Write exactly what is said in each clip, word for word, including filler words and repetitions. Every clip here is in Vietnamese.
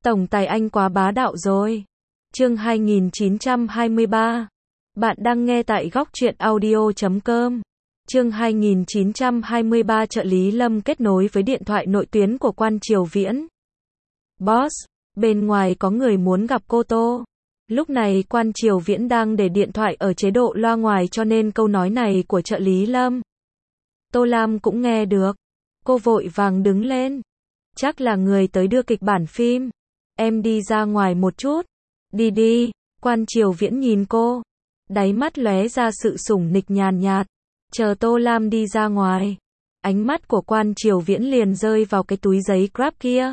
Tổng tài anh quá bá đạo rồi. Chương hai nghìn chín trăm hai mươi ba. Bạn đang nghe tại góc truyện audio chấm com. Chương hai nghìn chín trăm hai mươi ba trợ lý Lâm kết nối với điện thoại nội tuyến của Quan Triều Viễn. Boss, bên ngoài có người muốn gặp cô Tô. Lúc này Quan Triều Viễn đang để điện thoại ở chế độ loa ngoài cho nên câu nói này của trợ lý Lâm. Tô Lam cũng nghe được. Cô vội vàng đứng lên. Chắc là người tới đưa kịch bản phim. Em đi ra ngoài một chút. Đi đi. Quan Triều Viễn nhìn cô. Đáy mắt lóe ra sự sủng nịch nhàn nhạt. Chờ Tô Lam đi ra ngoài. Ánh mắt của Quan Triều Viễn liền rơi vào cái túi giấy Grab kia.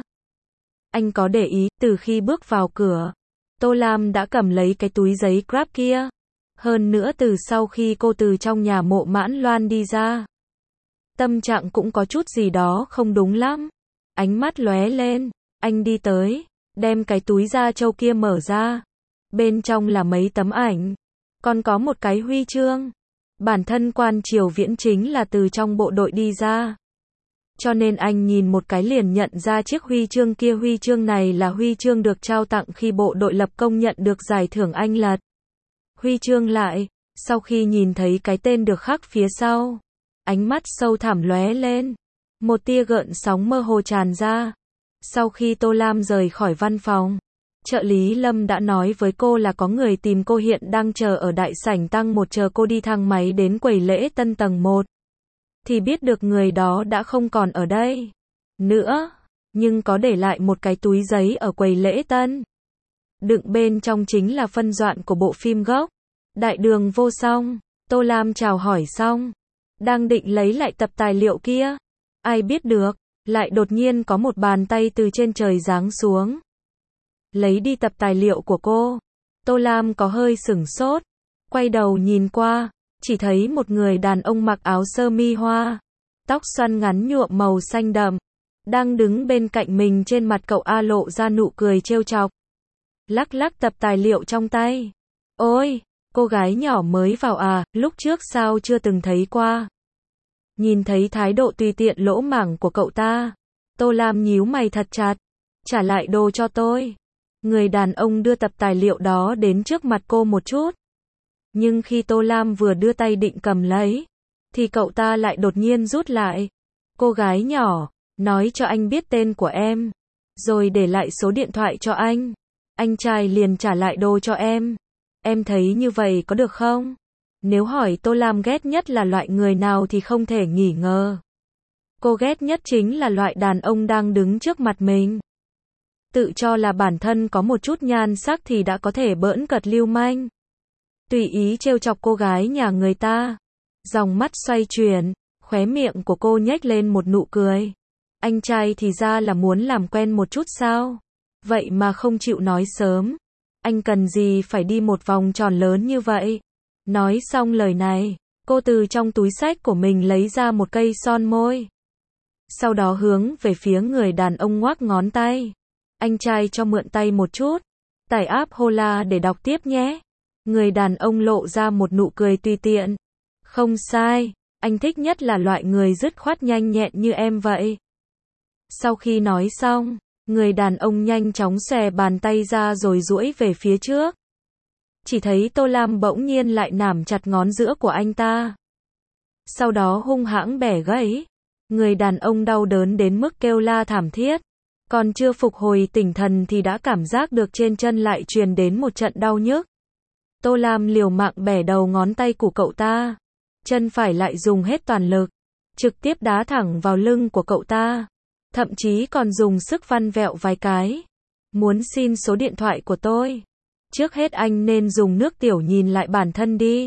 Anh có để ý, từ khi bước vào cửa, Tô Lam đã cầm lấy cái túi giấy Grab kia. Hơn nữa từ sau khi cô từ trong nhà Mộ Mãn Loan đi ra, tâm trạng cũng có chút gì đó không đúng lắm. Ánh mắt lóe lên, anh đi tới, đem cái túi da trâu kia mở ra. Bên trong là mấy tấm ảnh, còn có một cái huy chương. Bản thân Quan Triều Viễn chính là từ trong bộ đội đi ra, cho nên anh nhìn một cái liền nhận ra chiếc huy chương kia. Huy chương này là huy chương được trao tặng khi bộ đội lập công nhận được giải thưởng Anh Lật. Huy chương lại, sau khi nhìn thấy cái tên được khắc phía sau, ánh mắt sâu thẳm lóe lên, một tia gợn sóng mơ hồ tràn ra. Sau khi Tô Lam rời khỏi văn phòng, trợ lý Lâm đã nói với cô là có người tìm cô, hiện đang chờ ở đại sảnh tăng một, chờ cô đi thang máy đến quầy lễ tân tầng một. Thì biết được người đó đã không còn ở đây nữa, nhưng có để lại một cái túi giấy ở quầy lễ tân. Đựng bên trong chính là phân đoạn của bộ phim gốc, Đại Đường Vô Song. Tô Lam chào hỏi xong, đang định lấy lại tập tài liệu kia. Ai biết được, lại đột nhiên có một bàn tay từ trên trời giáng xuống, lấy đi tập tài liệu của cô. Tô Lam có hơi sửng sốt, quay đầu nhìn qua, chỉ thấy một người đàn ông mặc áo sơ mi hoa, tóc xoăn ngắn nhuộm màu xanh đậm, đang đứng bên cạnh mình. Trên mặt cậu A lộ ra nụ cười trêu chọc, lắc lắc tập tài liệu trong tay. Ôi, cô gái nhỏ mới vào à, lúc trước sao chưa từng thấy qua. Nhìn thấy thái độ tùy tiện lỗ mãng của cậu ta, Tô Lam nhíu mày thật chặt. Trả lại đồ cho tôi. Người đàn ông đưa tập tài liệu đó đến trước mặt cô một chút. Nhưng khi Tô Lam vừa đưa tay định cầm lấy, thì cậu ta lại đột nhiên rút lại. Cô gái nhỏ, nói cho anh biết tên của em, rồi để lại số điện thoại cho anh. Anh trai liền trả lại đồ cho em. Em thấy như vậy có được không? Nếu hỏi Tô Lam ghét nhất là loại người nào thì không thể nghi ngờ. Cô ghét nhất chính là loại đàn ông đang đứng trước mặt mình, tự cho là bản thân có một chút nhan sắc thì đã có thể bỡn cợt lưu manh, tùy ý trêu chọc cô gái nhà người ta. Dòng mắt xoay chuyển, khóe miệng của cô nhếch lên một nụ cười. Anh trai thì ra là muốn làm quen một chút sao? Vậy mà không chịu nói sớm. Anh cần gì phải đi một vòng tròn lớn như vậy? Nói xong lời này, cô từ trong túi xách của mình lấy ra một cây son môi. Sau đó hướng về phía người đàn ông ngoắc ngón tay. Anh trai cho mượn tay một chút. Tải app Hola để đọc tiếp nhé. Người đàn ông lộ ra một nụ cười tùy tiện. Không sai, anh thích nhất là loại người dứt khoát nhanh nhẹn như em vậy. Sau khi nói xong, người đàn ông nhanh chóng xòe bàn tay ra rồi duỗi về phía trước. Chỉ thấy Tô Lam bỗng nhiên lại nắm chặt ngón giữa của anh ta. Sau đó hung hãng bẻ gãy. Người đàn ông đau đớn đến mức kêu la thảm thiết. Còn chưa phục hồi tỉnh thần thì đã cảm giác được trên chân lại truyền đến một trận đau nhức. Tô Lam liều mạng bẻ đầu ngón tay của cậu ta. Chân phải lại dùng hết toàn lực, trực tiếp đá thẳng vào lưng của cậu ta. Thậm chí còn dùng sức vặn vẹo vài cái. Muốn xin số điện thoại của tôi? Trước hết anh nên dùng nước tiểu nhìn lại bản thân đi.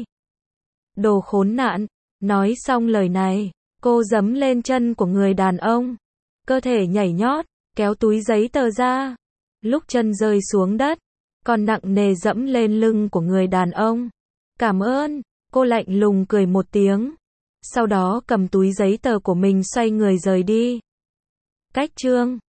Đồ khốn nạn. Nói xong lời này, cô giẫm lên chân của người đàn ông. Cơ thể nhảy nhót, kéo túi giấy tờ ra. Lúc chân rơi xuống đất, còn nặng nề dẫm lên lưng của người đàn ông. Cảm ơn, cô lạnh lùng cười một tiếng. Sau đó cầm túi giấy tờ của mình xoay người rời đi. Cách chương